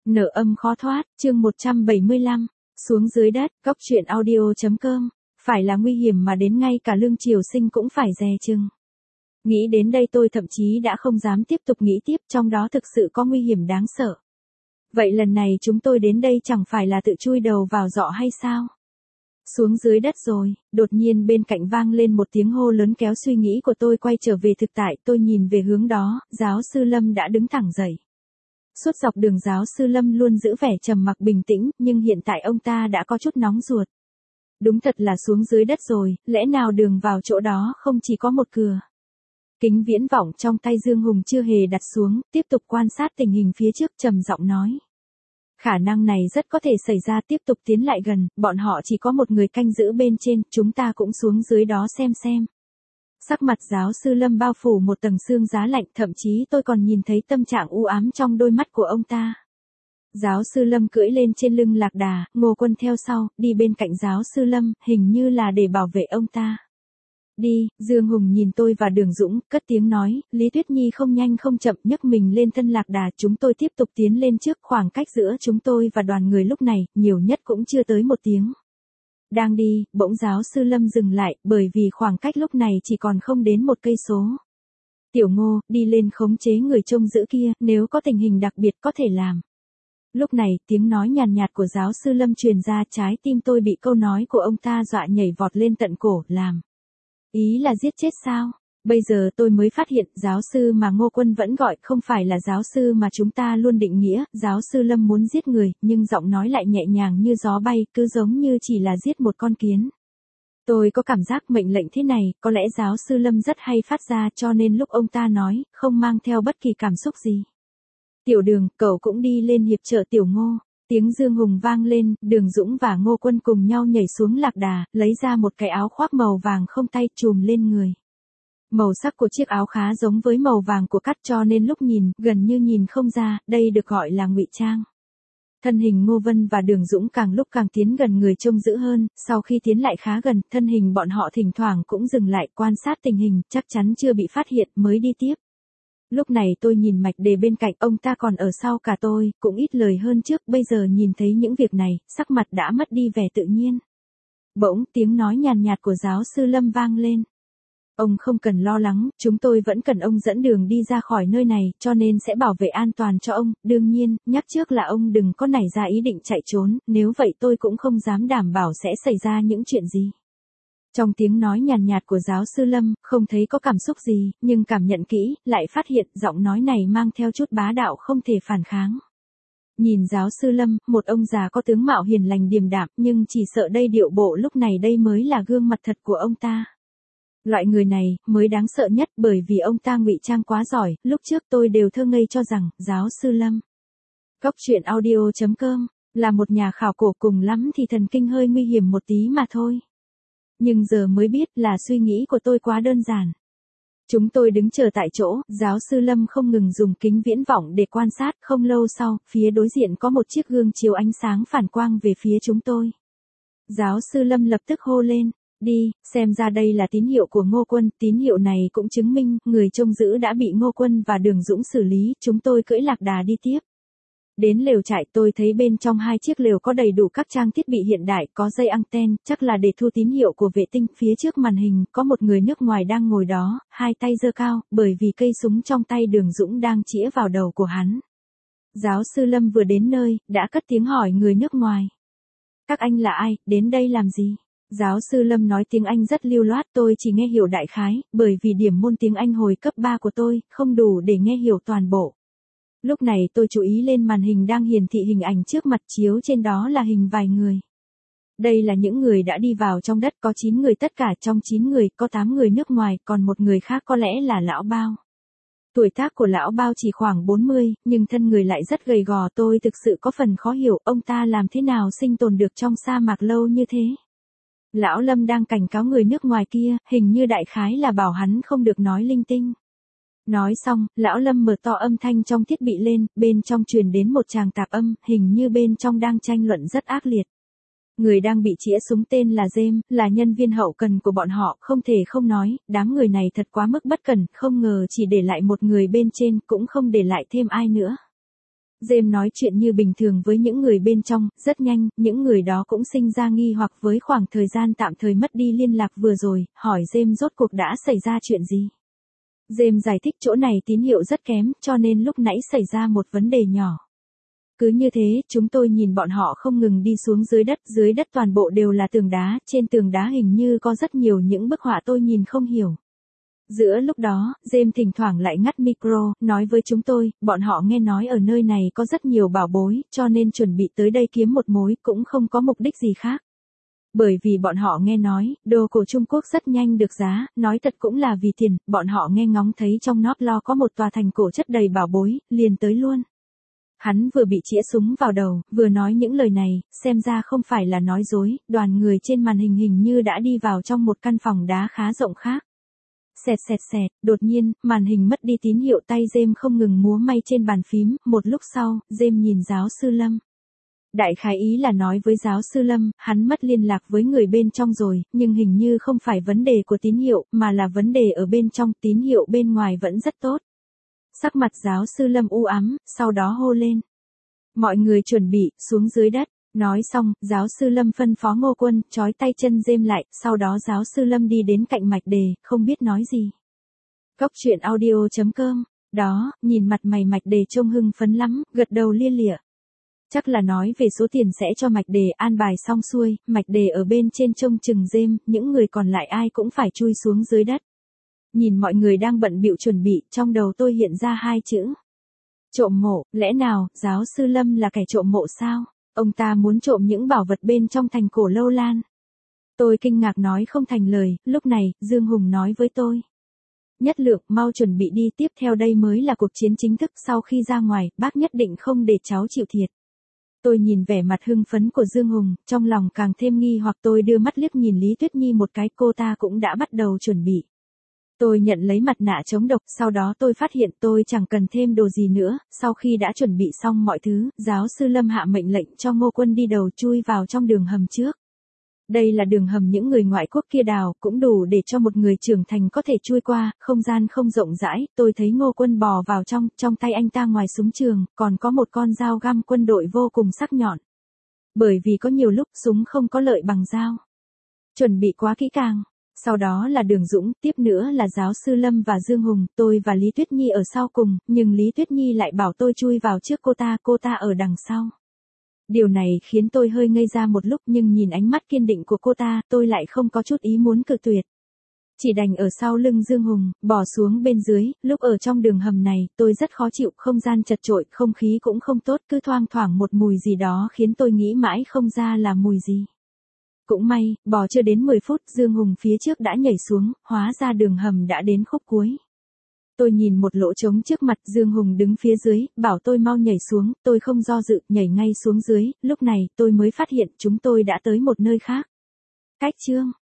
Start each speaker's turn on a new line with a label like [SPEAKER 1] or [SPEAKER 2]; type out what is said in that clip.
[SPEAKER 1] Nợ âm khó thoát, chương 175, xuống dưới đất, góc truyện audio.com, phải là nguy hiểm mà đến ngay cả Lương Triều Sinh cũng phải dè chừng. Nghĩ đến đây tôi thậm chí đã không dám tiếp tục nghĩ tiếp, trong đó thực sự có nguy hiểm đáng sợ. Vậy lần này chúng tôi đến đây chẳng phải là tự chui đầu vào giọ hay sao? Xuống dưới đất rồi, đột nhiên bên cạnh vang lên một tiếng hô lớn kéo suy nghĩ của tôi quay trở về thực tại. Tôi nhìn về hướng đó, giáo sư Lâm đã đứng thẳng dậy. Suốt dọc đường giáo sư Lâm luôn giữ vẻ trầm mặc bình tĩnh, nhưng hiện tại ông ta đã có chút nóng ruột. Đúng thật là xuống dưới đất rồi, lẽ nào đường vào chỗ đó không chỉ có một cửa. Kính viễn vọng trong tay Dương Hùng chưa hề đặt xuống, tiếp tục quan sát tình hình phía trước, trầm giọng nói. Khả năng này rất có thể xảy ra, tiếp tục tiến lại gần, bọn họ chỉ có một người canh giữ bên trên, chúng ta cũng xuống dưới đó xem. Sắc mặt giáo sư Lâm bao phủ một tầng sương giá lạnh, thậm chí tôi còn nhìn thấy tâm trạng u ám trong đôi mắt của ông ta. Giáo sư Lâm cưỡi lên trên lưng lạc đà, Ngô Quân theo sau, đi bên cạnh giáo sư Lâm, hình như là để bảo vệ ông ta. Đi, Dương Hùng nhìn tôi và Đường Dũng, cất tiếng nói, Lý Tuyết Nhi không nhanh không chậm nhấc mình lên thân lạc đà, chúng tôi tiếp tục tiến lên trước, khoảng cách giữa chúng tôi và đoàn người lúc này, nhiều nhất cũng chưa tới 1 tiếng. Đang đi, bỗng giáo sư Lâm dừng lại, bởi vì khoảng cách lúc này chỉ còn không đến 1 cây số. Tiểu Ngô, đi lên khống chế người trông giữ kia, nếu có tình hình đặc biệt có thể làm. Lúc này, tiếng nói nhàn nhạt của giáo sư Lâm truyền ra, trái tim tôi bị câu nói của ông ta dọa nhảy vọt lên tận cổ, làm. Ý là giết chết sao? Bây giờ tôi mới phát hiện, giáo sư mà Ngô Quân vẫn gọi không phải là giáo sư mà chúng ta luôn định nghĩa, giáo sư Lâm muốn giết người, nhưng giọng nói lại nhẹ nhàng như gió bay, cứ giống như chỉ là giết một con kiến. Tôi có cảm giác mệnh lệnh thế này, có lẽ giáo sư Lâm rất hay phát ra, cho nên lúc ông ta nói, không mang theo bất kỳ cảm xúc gì. Tiểu Đường, cậu cũng đi lên hiệp trợ Tiểu Ngô. Tiếng Dương Hùng vang lên, Đường Dũng và Ngô Quân cùng nhau nhảy xuống lạc đà, lấy ra một cái áo khoác màu vàng không tay trùm lên người. Màu sắc của chiếc áo khá giống với màu vàng của cắt, cho nên lúc nhìn, gần như nhìn không ra, đây được gọi là ngụy trang. Thân hình Ngô Vân và Đường Dũng càng lúc càng tiến gần người trông giữ hơn, sau khi tiến lại khá gần, thân hình bọn họ thỉnh thoảng cũng dừng lại quan sát tình hình, chắc chắn chưa bị phát hiện mới đi tiếp. Lúc này tôi nhìn Mạch Đề bên cạnh, ông ta còn ở sau cả tôi, cũng ít lời hơn trước, bây giờ nhìn thấy những việc này, sắc mặt đã mất đi vẻ tự nhiên. Bỗng, tiếng nói nhàn nhạt của giáo sư Lâm vang lên. Ông không cần lo lắng, chúng tôi vẫn cần ông dẫn đường đi ra khỏi nơi này, cho nên sẽ bảo vệ an toàn cho ông, đương nhiên, nhắc trước là ông đừng có nảy ra ý định chạy trốn, nếu vậy tôi cũng không dám đảm bảo sẽ xảy ra những chuyện gì. Trong tiếng nói nhàn nhạt của giáo sư Lâm, không thấy có cảm xúc gì, nhưng cảm nhận kỹ, lại phát hiện giọng nói này mang theo chút bá đạo không thể phản kháng. Nhìn giáo sư Lâm, một ông già có tướng mạo hiền lành điềm đạm, nhưng chỉ sợ đây điệu bộ lúc này đây mới là gương mặt thật của ông ta. Loại người này, mới đáng sợ nhất bởi vì ông ta ngụy trang quá giỏi, lúc trước tôi đều thơ ngây cho rằng, giáo sư Lâm. Góc truyện audio.com, là một nhà khảo cổ, cùng lắm thì thần kinh hơi nguy hiểm một tí mà thôi. Nhưng giờ mới biết là suy nghĩ của tôi quá đơn giản. Chúng tôi đứng chờ tại chỗ, giáo sư Lâm không ngừng dùng kính viễn vọng để quan sát, không lâu sau, phía đối diện có một chiếc gương chiếu ánh sáng phản quang về phía chúng tôi. Giáo sư Lâm lập tức hô lên, đi, xem ra đây là tín hiệu của Ngô Quân, tín hiệu này cũng chứng minh, người trông giữ đã bị Ngô Quân và Đường Dũng xử lý, chúng tôi cưỡi lạc đà đi tiếp. Đến lều trại, tôi thấy bên trong 2 chiếc lều có đầy đủ các trang thiết bị hiện đại, có dây anten, chắc là để thu tín hiệu của vệ tinh. Phía trước màn hình, có một người nước ngoài đang ngồi đó, 2 tay giơ cao, bởi vì cây súng trong tay Đường Dũng đang chĩa vào đầu của hắn. Giáo sư Lâm vừa đến nơi, đã cất tiếng hỏi người nước ngoài. Các anh là ai, đến đây làm gì? Giáo sư Lâm nói tiếng Anh rất lưu loát, tôi chỉ nghe hiểu đại khái, bởi vì điểm môn tiếng Anh hồi cấp 3 của tôi, không đủ để nghe hiểu toàn bộ. Lúc này tôi chú ý lên màn hình đang hiển thị hình ảnh trước mặt, chiếu trên đó là hình vài người. Đây là những người đã đi vào trong đất, có 9 người tất cả, trong 9 người, có 8 người nước ngoài, còn một người khác có lẽ là lão Bao. Tuổi tác của lão Bao chỉ khoảng 40, nhưng thân người lại rất gầy gò, tôi thực sự có phần khó hiểu, ông ta làm thế nào sinh tồn được trong sa mạc lâu như thế. Lão Lâm đang cảnh cáo người nước ngoài kia, hình như đại khái là bảo hắn không được nói linh tinh. Nói xong, lão Lâm mở to âm thanh trong thiết bị lên, bên trong truyền đến một tràng tạp âm, hình như bên trong đang tranh luận rất ác liệt. Người đang bị chĩa súng tên là James, là nhân viên hậu cần của bọn họ, không thể không nói, đám người này thật quá mức bất cẩn, không ngờ chỉ để lại một người bên trên, cũng không để lại thêm ai nữa. James nói chuyện như bình thường với những người bên trong, rất nhanh, những người đó cũng sinh ra nghi hoặc với khoảng thời gian tạm thời mất đi liên lạc vừa rồi, hỏi James rốt cuộc đã xảy ra chuyện gì. James giải thích chỗ này tín hiệu rất kém, cho nên lúc nãy xảy ra một vấn đề nhỏ. Cứ như thế, chúng tôi nhìn bọn họ không ngừng đi xuống dưới đất toàn bộ đều là tường đá, trên tường đá hình như có rất nhiều những bức họa tôi nhìn không hiểu. Giữa lúc đó, James thỉnh thoảng lại ngắt micro, nói với chúng tôi, bọn họ nghe nói ở nơi này có rất nhiều bảo bối, cho nên chuẩn bị tới đây kiếm một mối, cũng không có mục đích gì khác. Bởi vì bọn họ nghe nói, đồ cổ Trung Quốc rất nhanh được giá, nói thật cũng là vì tiền, bọn họ nghe ngóng thấy trong North Lo có một tòa thành cổ chất đầy bảo bối, liền tới luôn. Hắn vừa bị chĩa súng vào đầu, vừa nói những lời này, xem ra không phải là nói dối, đoàn người trên màn hình hình như đã đi vào trong một căn phòng đá khá rộng khác. Xẹt xẹt xẹt, đột nhiên, màn hình mất đi tín hiệu, tay James không ngừng múa may trên bàn phím, một lúc sau, James nhìn giáo sư Lâm. Đại khái ý là nói với giáo sư Lâm, hắn mất liên lạc với người bên trong rồi, nhưng hình như không phải vấn đề của tín hiệu, mà là vấn đề ở bên trong, tín hiệu bên ngoài vẫn rất tốt. Sắc mặt giáo sư Lâm u ám, sau đó hô lên. Mọi người chuẩn bị, xuống dưới đất. Nói xong, giáo sư Lâm phân phó Ngô Quân, trói tay chân James lại, sau đó giáo sư Lâm đi đến cạnh mạch đề, không biết nói gì. Góc truyện audio.com, đó, nhìn mặt mày mạch đề trông hưng phấn lắm, gật đầu lia lịa. Chắc là nói về số tiền sẽ cho mạch đề an bài xong xuôi, mạch đề ở bên trên trông chừng James, những người còn lại ai cũng phải chui xuống dưới đất. Nhìn mọi người đang bận bịu chuẩn bị, trong đầu tôi hiện ra hai chữ. Trộm mộ, lẽ nào, giáo sư Lâm là kẻ trộm mộ sao? Ông ta muốn trộm những bảo vật bên trong thành cổ Lâu Lan. Tôi kinh ngạc nói không thành lời, lúc này, Dương Hùng nói với tôi. Nhất Lượng, mau chuẩn bị đi, tiếp theo đây mới là cuộc chiến chính thức, sau khi ra ngoài, bác nhất định không để cháu chịu thiệt. Tôi nhìn vẻ mặt hưng phấn của Dương Hùng, trong lòng càng thêm nghi hoặc tôi đưa mắt liếc nhìn Lý Tuyết Nhi một cái, cô ta cũng đã bắt đầu chuẩn bị. Tôi nhận lấy mặt nạ chống độc, sau đó tôi phát hiện tôi chẳng cần thêm đồ gì nữa, sau khi đã chuẩn bị xong mọi thứ, giáo sư Lâm hạ mệnh lệnh cho Ngô Quân đi đầu chui vào trong đường hầm trước. Đây là đường hầm những người ngoại quốc kia đào, cũng đủ để cho một người trưởng thành có thể chui qua, không gian không rộng rãi, tôi thấy Ngô Quân bò vào trong tay anh ta ngoài súng trường, còn có một con dao găm quân đội vô cùng sắc nhọn. Bởi vì có nhiều lúc súng không có lợi bằng dao. Chuẩn bị quá kỹ càng. Sau đó là Đường Dũng, tiếp nữa là giáo sư Lâm và Dương Hùng, tôi và Lý Tuyết Nhi ở sau cùng, nhưng Lý Tuyết Nhi lại bảo tôi chui vào trước cô ta ở đằng sau. Điều này khiến tôi hơi ngây ra một lúc, nhưng nhìn ánh mắt kiên định của cô ta, tôi lại không có chút ý muốn cự tuyệt. Chỉ đành ở sau lưng Dương Hùng, bò xuống bên dưới, lúc ở trong đường hầm này, tôi rất khó chịu, không gian chật chội, không khí cũng không tốt, cứ thoang thoảng một mùi gì đó khiến tôi nghĩ mãi không ra là mùi gì. Cũng may, bò chưa đến 10 phút, Dương Hùng phía trước đã nhảy xuống, hóa ra đường hầm đã đến khúc cuối. Tôi nhìn một lỗ trống trước mặt, Dương Hùng đứng phía dưới, bảo tôi mau nhảy xuống, tôi không do dự, nhảy ngay xuống dưới, lúc này, tôi mới phát hiện chúng tôi đã tới một nơi khác. Cách chương